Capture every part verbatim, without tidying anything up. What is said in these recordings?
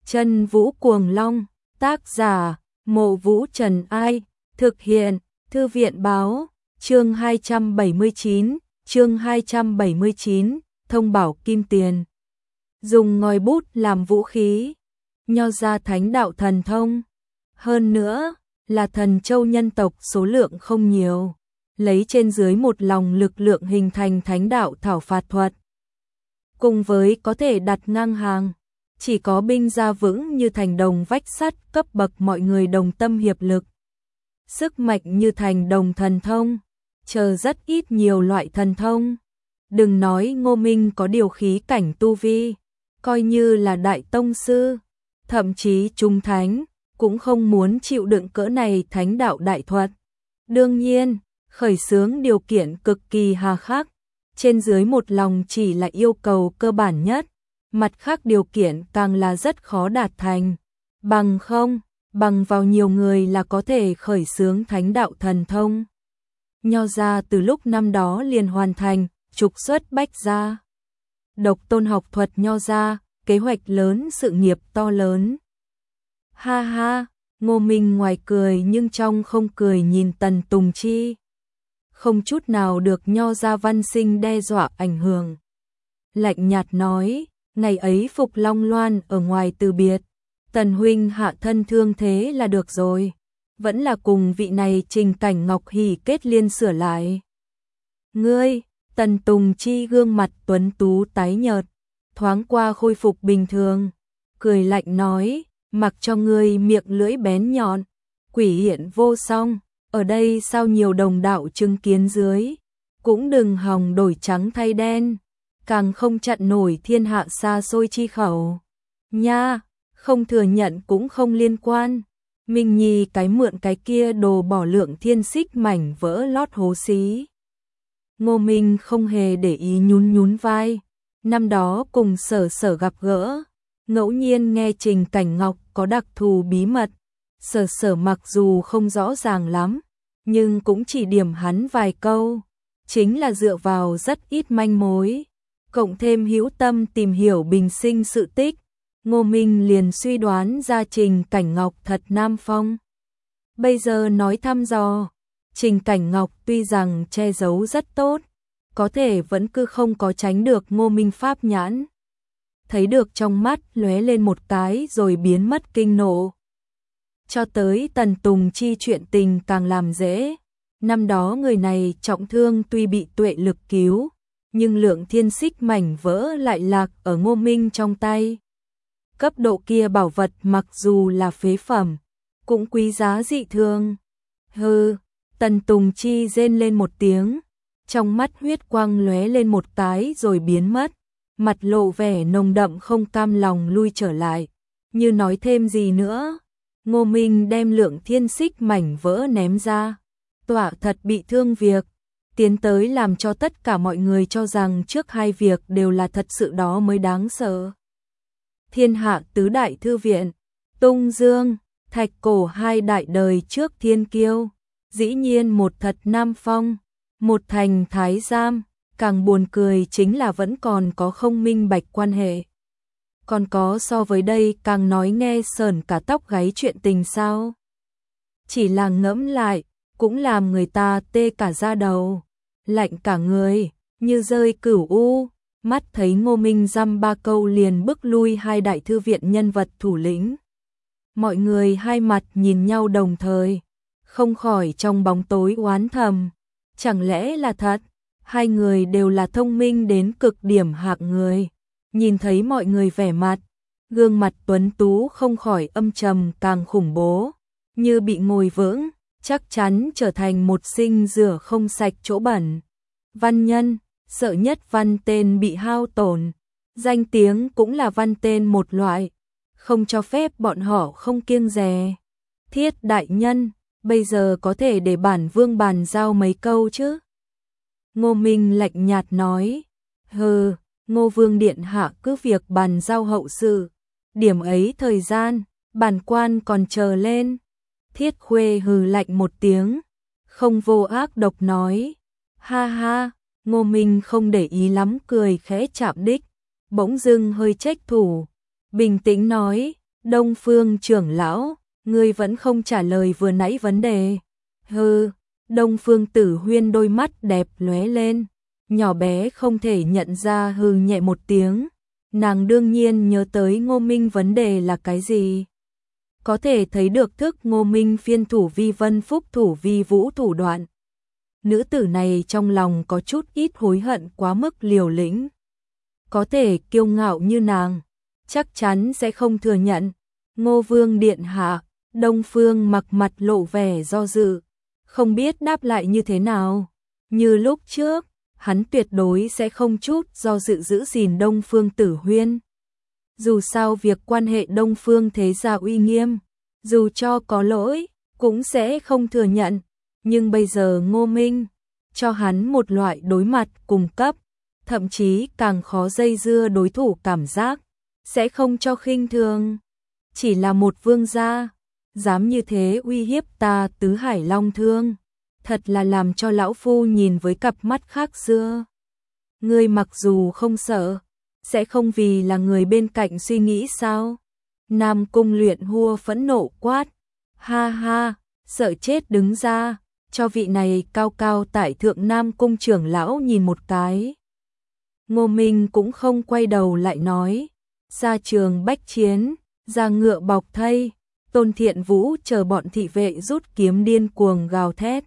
Chân Vũ Cuồng Long, tác giả, Mộ Vũ Trần Ai, thực hiện, Thư viện báo, chương hai trăm bảy mươi chín, chương hai trăm bảy mươi chín, thông bảo kim tiền. Dùng ngòi bút làm vũ khí, nho ra thánh đạo thần thông. Hơn nữa, là thần châu nhân tộc số lượng không nhiều, lấy trên dưới một lòng lực lượng hình thành thánh đạo thảo phạt thuật. Cùng với có thể đặt ngang hàng, chỉ có binh gia vững như thành đồng vách sắt cấp bậc mọi người đồng tâm hiệp lực. Sức mạnh như thành đồng thần thông, chờ rất ít nhiều loại thần thông. Đừng nói Ngô Minh có điều khí cảnh tu vi, coi như là đại tông sư, thậm chí trung thánh, cũng không muốn chịu đựng cỡ này thánh đạo đại thuật. Đương nhiên, khởi xướng điều kiện cực kỳ hà khắc, trên dưới một lòng chỉ là yêu cầu cơ bản nhất, mặt khác điều kiện càng là rất khó đạt thành. Bằng không, bằng vào nhiều người là có thể khởi xướng thánh đạo thần thông. Nho gia từ lúc năm đó liền hoàn thành, trục xuất Bách gia. Độc tôn học thuật nho gia, kế hoạch lớn, sự nghiệp to lớn. Ha ha, Ngô Minh ngoài cười nhưng trong không cười nhìn Tần Tùng Chi. Không chút nào được nho gia văn sinh đe dọa ảnh hưởng. Lạnh nhạt nói, ngày ấy Phục Long Loan ở ngoài từ biệt, Tần huynh hạ thân thương thế là được rồi, vẫn là cùng vị này Trình Cảnh Ngọc hỉ kết liên sửa lại. Ngươi, Tần Tùng Chi gương mặt tuấn tú tái nhợt, thoáng qua khôi phục bình thường, cười lạnh nói, mặc cho ngươi miệng lưỡi bén nhọn, quỷ hiện vô song, ở đây sao nhiều đồng đạo chứng kiến dưới, cũng đừng hòng đổi trắng thay đen, càng không chặn nổi thiên hạ xa xôi chi khẩu. Nha, không thừa nhận cũng không liên quan, Minh Nhi cái mượn cái kia đồ bỏ lượng thiên xích mảnh vỡ lót hố xí. Ngô Minh không hề để ý nhún nhún vai, năm đó cùng Sở Sở gặp gỡ, ngẫu nhiên nghe Trình Cảnh Ngọc có đặc thù bí mật, Sở Sở mặc dù không rõ ràng lắm, nhưng cũng chỉ điểm hắn vài câu, chính là dựa vào rất ít manh mối, cộng thêm hữu tâm tìm hiểu bình sinh sự tích, Ngô Minh liền suy đoán ra Trình Cảnh Ngọc thật nam phong. Bây giờ nói thăm dò, Trình Cảnh Ngọc tuy rằng che giấu rất tốt, có thể vẫn cứ không có tránh được Ngô Minh pháp nhãn. Thấy được trong mắt lóe lên một cái rồi biến mất kinh nộ. Cho tới Tần Tùng Chi chuyện tình càng làm dễ. Năm đó người này trọng thương tuy bị tuệ lực cứu, nhưng lượng thiên xích mảnh vỡ lại lạc ở Ngô Minh trong tay. Cấp độ kia bảo vật mặc dù là phế phẩm, cũng quý giá dị thường. Hừ, Tần Tùng Chi rên lên một tiếng, trong mắt huyết quang lóe lên một cái rồi biến mất, mặt lộ vẻ nồng đậm không cam lòng lui trở lại, như nói thêm gì nữa. Ngô Minh đem lượng thiên xích mảnh vỡ ném ra, tỏa thật bị thương việc, tiến tới làm cho tất cả mọi người cho rằng trước hai việc đều là thật sự đó mới đáng sợ. Thiên hạ tứ đại thư viện, Tung Dương, Thạch Cổ hai đại đời trước thiên kiêu, dĩ nhiên một thật nam phong, một thành thái giám, càng buồn cười chính là vẫn còn có không minh bạch quan hệ. Còn có so với đây càng nói nghe sởn cả tóc gáy chuyện tình sao. Chỉ là ngẫm lại, cũng làm người ta tê cả da đầu, lạnh cả người, như rơi cửu u, mắt thấy Ngô Minh dăm ba câu liền bức lui hai đại thư viện nhân vật thủ lĩnh. Mọi người hai mặt nhìn nhau đồng thời, không khỏi trong bóng tối oán thầm, chẳng lẽ là thật, hai người đều là thông minh đến cực điểm hạng người. Nhìn thấy mọi người vẻ mặt, gương mặt tuấn tú không khỏi âm trầm càng khủng bố, như bị ngồi vững, chắc chắn trở thành một sinh rửa không sạch chỗ bẩn. Văn nhân, sợ nhất văn tên bị hao tổn, danh tiếng cũng là văn tên một loại, không cho phép bọn họ không kiêng dè. Thiết đại nhân, bây giờ có thể để bản vương bàn giao mấy câu chứ? Ngô Minh lạnh nhạt nói, hừ, Ngô Vương Điện Hạ cứ việc bàn giao hậu sự, điểm ấy thời gian, bản quan còn chờ lên. Thiết Khuê hừ lạnh một tiếng, không vô ác độc nói, ha ha, Ngô Minh không để ý lắm cười khẽ chạm đích, bỗng dưng hơi trách thủ, bình tĩnh nói, Đông Phương trưởng lão, ngươi vẫn không trả lời vừa nãy vấn đề. Hừ, Đông Phương Tử Huyên đôi mắt đẹp lóe lên, nhỏ bé không thể nhận ra hừ nhẹ một tiếng. Nàng đương nhiên nhớ tới Ngô Minh vấn đề là cái gì. Có thể thấy được thức Ngô Minh phiên thủ vi vân phúc thủ vi vũ thủ đoạn. Nữ tử này trong lòng có chút ít hối hận quá mức liều lĩnh. Có thể kiêu ngạo như nàng, chắc chắn sẽ không thừa nhận. Ngô Vương điện hạ, Đông Phương mặc mặt lộ vẻ do dự, không biết đáp lại như thế nào. Như lúc trước, hắn tuyệt đối sẽ không chút do dự giữ gìn Đông Phương Tử Huyên. Dù sao việc quan hệ Đông Phương thế gia uy nghiêm, dù cho có lỗi, cũng sẽ không thừa nhận. Nhưng bây giờ Ngô Minh, cho hắn một loại đối mặt cùng cấp, thậm chí càng khó dây dưa đối thủ cảm giác, sẽ không cho khinh thường. Chỉ là một vương gia, dám như thế uy hiếp ta tứ hải long thương, thật là làm cho lão phu nhìn với cặp mắt khác xưa. Ngươi mặc dù không sợ, sẽ không vì là người bên cạnh suy nghĩ sao? Nam Cung Luyện Hua phẫn nộ quát, ha ha, sợ chết đứng ra, cho vị này cao cao tại thượng Nam Cung trưởng lão nhìn một cái. Ngô Minh cũng không quay đầu lại nói, ra trường bách chiến, ra ngựa bọc thây. Tôn Thiện Vũ chờ bọn thị vệ rút kiếm điên cuồng gào thét.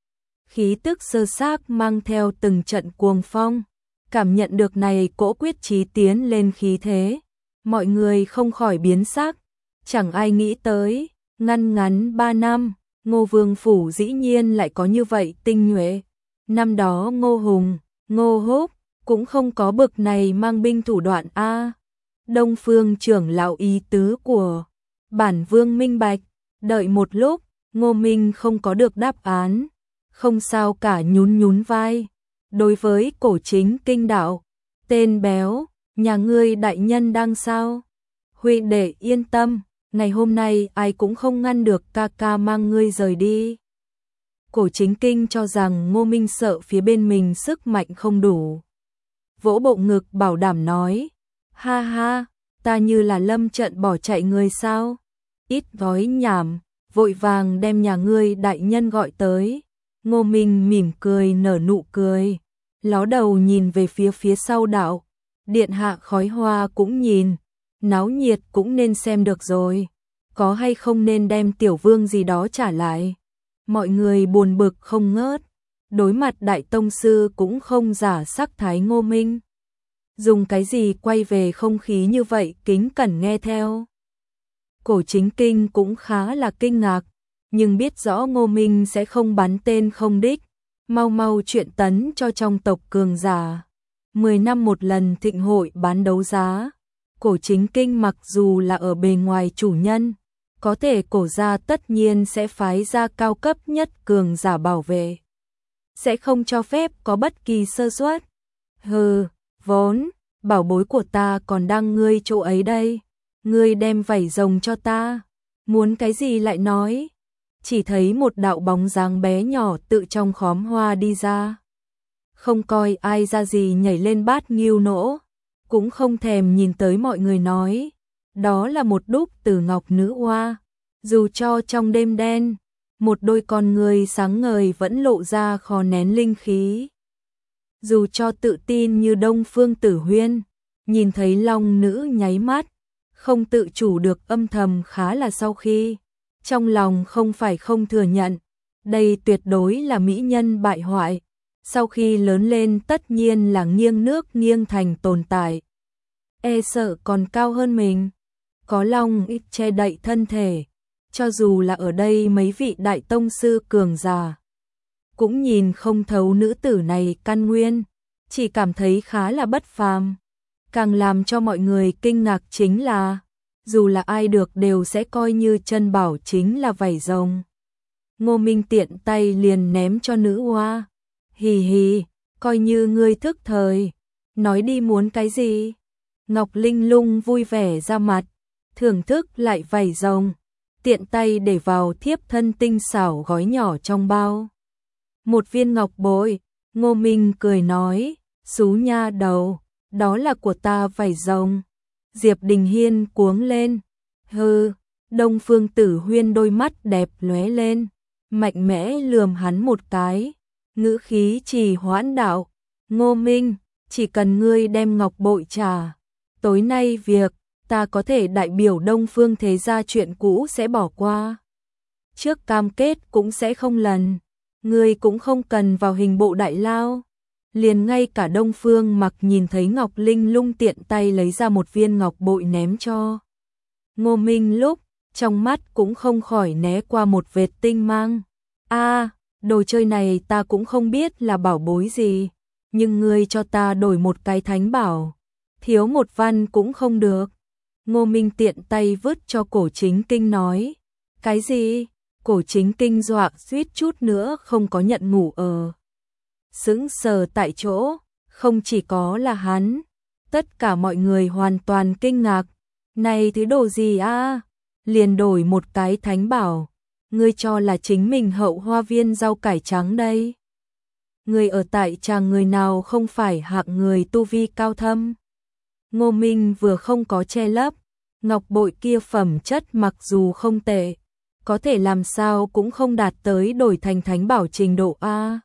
Khí tức sơ xác mang theo từng trận cuồng phong, cảm nhận được này cỗ quyết chí tiến lên khí thế. Mọi người không khỏi biến sắc, chẳng ai nghĩ tới, ngăn ngắn ba năm, Ngô Vương Phủ dĩ nhiên lại có như vậy tinh nhuệ. Năm đó Ngô Hùng, Ngô Húc, cũng không có bực này mang binh thủ đoạn A. Đông Phương trưởng lão ý tứ của bản vương minh bạch, đợi một lúc, Ngô Minh không có được đáp án, không sao cả nhún nhún vai. Đối với Cổ Chính Kinh đạo, tên béo, nhà ngươi đại nhân đang sao? Huynh đệ yên tâm, ngày hôm nay ai cũng không ngăn được ca ca mang ngươi rời đi. Cổ Chính Kinh cho rằng Ngô Minh sợ phía bên mình sức mạnh không đủ, vỗ bộ ngực bảo đảm nói, ha ha, ta như là lâm trận bỏ chạy người sao? Ít gói nhảm, vội vàng đem nhà ngươi đại nhân gọi tới. Ngô Minh mỉm cười nở nụ cười, ló đầu nhìn về phía phía sau đạo. Điện hạ khói hoa cũng nhìn, náo nhiệt cũng nên xem được rồi. Có hay không nên đem tiểu vương gì đó trả lại? Mọi người buồn bực không ngớt, đối mặt đại tông sư cũng không giả sắc thái Ngô Minh. Dùng cái gì quay về không khí như vậy kính cẩn nghe theo. Cổ Chính Kinh cũng khá là kinh ngạc, nhưng biết rõ Ngô Minh sẽ không bắn tên không đích, mau mau chuyện tấn cho trong tộc cường giả. Mười năm một lần thịnh hội bán đấu giá, Cổ Chính Kinh mặc dù là ở bề ngoài chủ nhân, có thể cổ gia tất nhiên sẽ phái ra cao cấp nhất cường giả bảo vệ, sẽ không cho phép có bất kỳ sơ suất. Hừ, vốn bảo bối của ta còn đang ngươi chỗ ấy đây, ngươi đem vảy rồng cho ta, muốn cái gì lại nói. Chỉ thấy một đạo bóng dáng bé nhỏ tự trong khóm hoa đi ra, không coi ai ra gì nhảy lên bát nghiêu nỗ, cũng không thèm nhìn tới mọi người nói, đó là một đúc từ ngọc nữ hoa. Dù cho trong đêm đen, một đôi con người sáng ngời vẫn lộ ra khó nén linh khí. Dù cho tự tin như Đông Phương Tử Huyên, nhìn thấy long nữ nháy mắt, không tự chủ được âm thầm khá là sau khi. Trong lòng không phải không thừa nhận, đây tuyệt đối là mỹ nhân bại hoại. Sau khi lớn lên tất nhiên là nghiêng nước nghiêng thành tồn tại. E sợ còn cao hơn mình, có long ít che đậy thân thể. Cho dù là ở đây mấy vị đại tông sư cường giả, cũng nhìn không thấu nữ tử này căn nguyên, chỉ cảm thấy khá là bất phàm. Càng làm cho mọi người kinh ngạc chính là, dù là ai được đều sẽ coi như chân bảo chính là vảy rồng. Ngô Minh tiện tay liền ném cho nữ hoa. Hì hì, coi như ngươi thức thời, nói đi muốn cái gì. Ngọc Linh Lung vui vẻ ra mặt, thưởng thức lại vảy rồng, tiện tay để vào thiếp thân tinh xảo gói nhỏ trong bao. Một viên ngọc bội, Ngô Minh cười nói, xú nha đầu, đó là của ta vảy rồng. Diệp Đình Hiên cuống lên, Hừ, Đông Phương Tử Huyên đôi mắt đẹp lóe lên, mạnh mẽ lườm hắn một cái, ngữ khí trì hoãn đạo, Ngô Minh, chỉ cần ngươi đem ngọc bội trả, tối nay việc ta có thể đại biểu Đông Phương thế gia chuyện cũ sẽ bỏ qua. Trước cam kết cũng sẽ không lần, ngươi cũng không cần vào hình bộ đại lao. Liền ngay cả Đông Phương Mặc nhìn thấy Ngọc Linh Lung tiện tay lấy ra một viên ngọc bội ném cho Ngô Minh lúc, trong mắt cũng không khỏi né qua một vệt tinh mang. A, đồ chơi này ta cũng không biết là bảo bối gì, nhưng ngươi cho ta đổi một cái thánh bảo, thiếu một văn cũng không được. Ngô Minh tiện tay vứt cho Cổ Chính Kinh nói. Cái gì? Cổ Chính Kinh dọa suýt chút nữa không có nhận ngủ ở. Sững sờ tại chỗ, không chỉ có là hắn, tất cả mọi người hoàn toàn kinh ngạc. Này thứ đồ gì a? Liền đổi một cái thánh bảo, ngươi cho là chính mình Hậu Hoa Viên rau cải trắng đây. Người ở tại chàng người nào không phải hạng người tu vi cao thâm. Ngô Minh vừa không có che lấp, ngọc bội kia phẩm chất mặc dù không tệ, có thể làm sao cũng không đạt tới đổi thành thánh bảo trình độ A.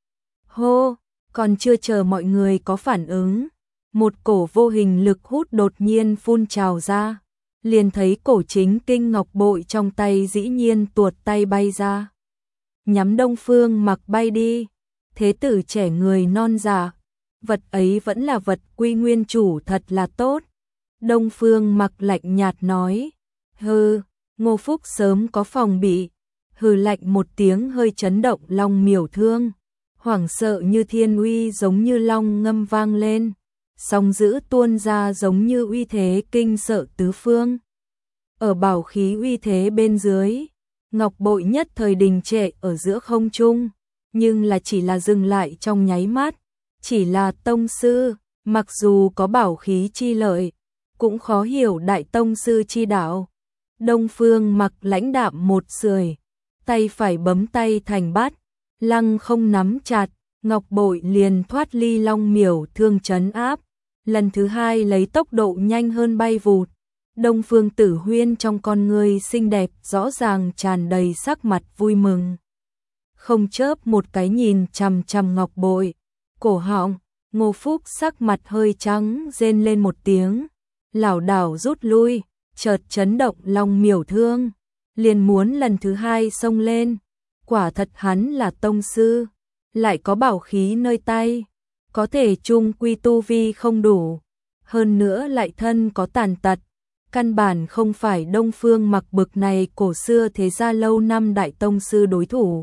Hô, còn chưa chờ mọi người có phản ứng, một cổ vô hình lực hút đột nhiên phun trào ra, liền thấy Cổ Chính Kinh ngọc bội trong tay dĩ nhiên tuột tay bay ra. Nhắm Đông Phương Mặc bay đi, thế tử trẻ người non dạ, vật ấy vẫn là vật quy nguyên chủ thật là tốt. Đông Phương Mặc lạnh nhạt nói, hừ, Ngô Phúc sớm có phòng bị, hừ lạnh một tiếng hơi chấn động long miểu thương, hoảng sợ như thiên uy giống như long ngâm vang lên, song dữ tuôn ra giống như uy thế kinh sợ tứ phương. Ở bảo khí uy thế bên dưới, ngọc bội nhất thời đình trệ ở giữa không trung, nhưng là chỉ là dừng lại trong nháy mắt, chỉ là tông sư, mặc dù có bảo khí chi lợi, cũng khó hiểu đại tông sư chi đạo. Đông Phương Mặc lãnh đạm một sưởi, tay phải bấm tay thành bát, lăng không nắm chặt, ngọc bội liền thoát ly long miểu thương trấn áp, lần thứ hai lấy tốc độ nhanh hơn bay vụt. Đông Phương Tử Huyên trong con người xinh đẹp rõ ràng tràn đầy sắc mặt vui mừng, không chớp một cái nhìn chằm chằm ngọc bội, cổ họng. Ngô Phúc sắc mặt hơi trắng rên lên một tiếng, lảo đảo rút lui, chợt chấn động long miểu thương, liền muốn lần thứ hai xông lên. Quả thật hắn là tông sư, lại có bảo khí nơi tay, có thể chung quy tu vi không đủ, hơn nữa lại thân có tàn tật, căn bản không phải Đông Phương Mặc bực này cổ xưa thế gia lâu năm đại tông sư đối thủ.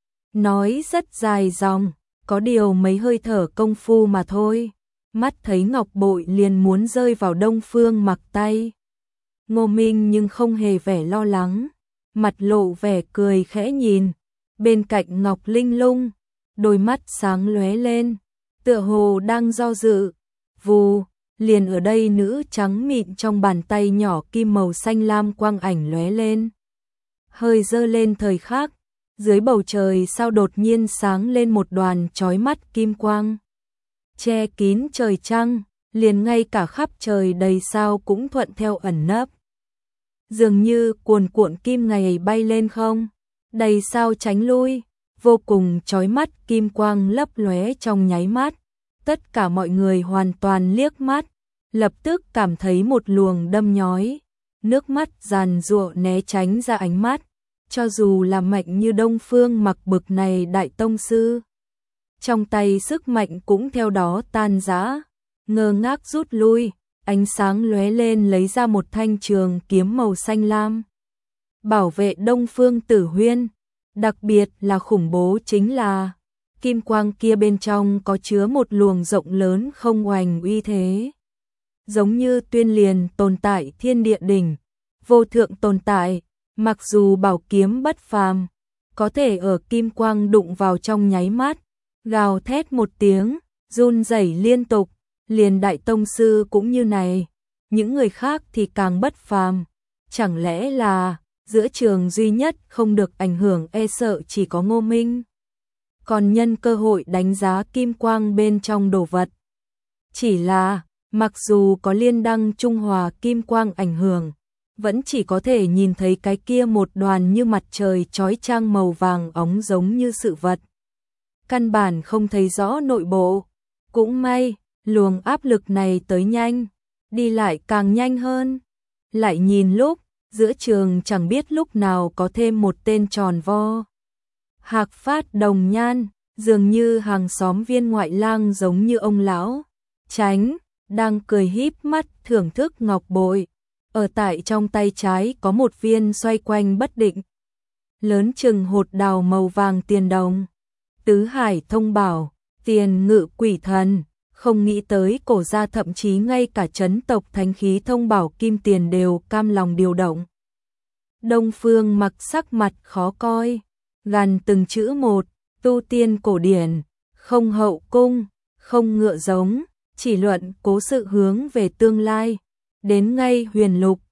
Nói rất dài dòng, có điều mấy hơi thở công phu mà thôi, mắt thấy ngọc bội liền muốn rơi vào Đông Phương Mặc tay. Ngô Minh nhưng không hề vẻ lo lắng, mặt lộ vẻ cười khẽ nhìn, bên cạnh Ngọc Linh Lung, đôi mắt sáng lóe lên, tựa hồ đang do dự. Vù, liền ở đây nữ trắng mịn trong bàn tay nhỏ kim màu xanh lam quang ảnh lóe lên. Hơi dơ lên thời khắc, dưới bầu trời sao đột nhiên sáng lên một đoàn chói mắt kim quang, che kín trời trăng, liền ngay cả khắp trời đầy sao cũng thuận theo ẩn nấp. Dường như cuồn cuộn kim ngày bay lên không, đầy sao tránh lui, vô cùng chói mắt kim quang lấp lóe trong nháy mắt. Tất cả mọi người hoàn toàn liếc mắt, lập tức cảm thấy một luồng đâm nhói, nước mắt giàn giụa né tránh ra ánh mắt. Cho dù là mạnh như Đông Phương Mặc bực này đại tông sư, trong tay sức mạnh cũng theo đó tan rã, ngơ ngác rút lui, ánh sáng lóe lên lấy ra một thanh trường kiếm màu xanh lam. Bảo vệ Đông Phương Tử Huyên, đặc biệt là khủng bố chính là kim quang kia bên trong có chứa một luồng rộng lớn không oành uy thế, giống như tuyên liền tồn tại thiên địa đỉnh, vô thượng tồn tại. Mặc dù bảo kiếm bất phàm, có thể ở kim quang đụng vào trong nháy mắt, gào thét một tiếng, run rẩy liên tục, liền đại tông sư cũng như này, những người khác thì càng bất phàm. Chẳng lẽ là giữa trường duy nhất không được ảnh hưởng e sợ chỉ có Ngô Minh, còn nhân cơ hội đánh giá kim quang bên trong đồ vật. Chỉ là, mặc dù có liên đăng trung hòa kim quang ảnh hưởng, vẫn chỉ có thể nhìn thấy cái kia một đoàn như mặt trời chói chang màu vàng óng giống như sự vật. Căn bản không thấy rõ nội bộ. Cũng may, luồng áp lực này tới nhanh, đi lại càng nhanh hơn. Lại nhìn lúc, giữa trường chẳng biết lúc nào có thêm một tên tròn vo. Hạc Phát Đồng Nhan, dường như hàng xóm Viên ngoại lang giống như ông lão Tránh, đang cười híp mắt thưởng thức ngọc bội. Ở tại trong tay trái có một viên xoay quanh bất định, lớn chừng hột đào màu vàng tiền đồng. Tứ Hải thông bảo, tiền ngự quỷ thần, không nghĩ tới cổ gia thậm chí ngay cả chấn tộc thánh khí thông bảo kim tiền đều cam lòng điều động. Đông Phương Mặc sắc mặt khó coi, gằn từng chữ một, tu tiên cổ điển, không hậu cung, không ngựa giống, chỉ luận cố sự hướng về tương lai. Đến ngay huyền lục,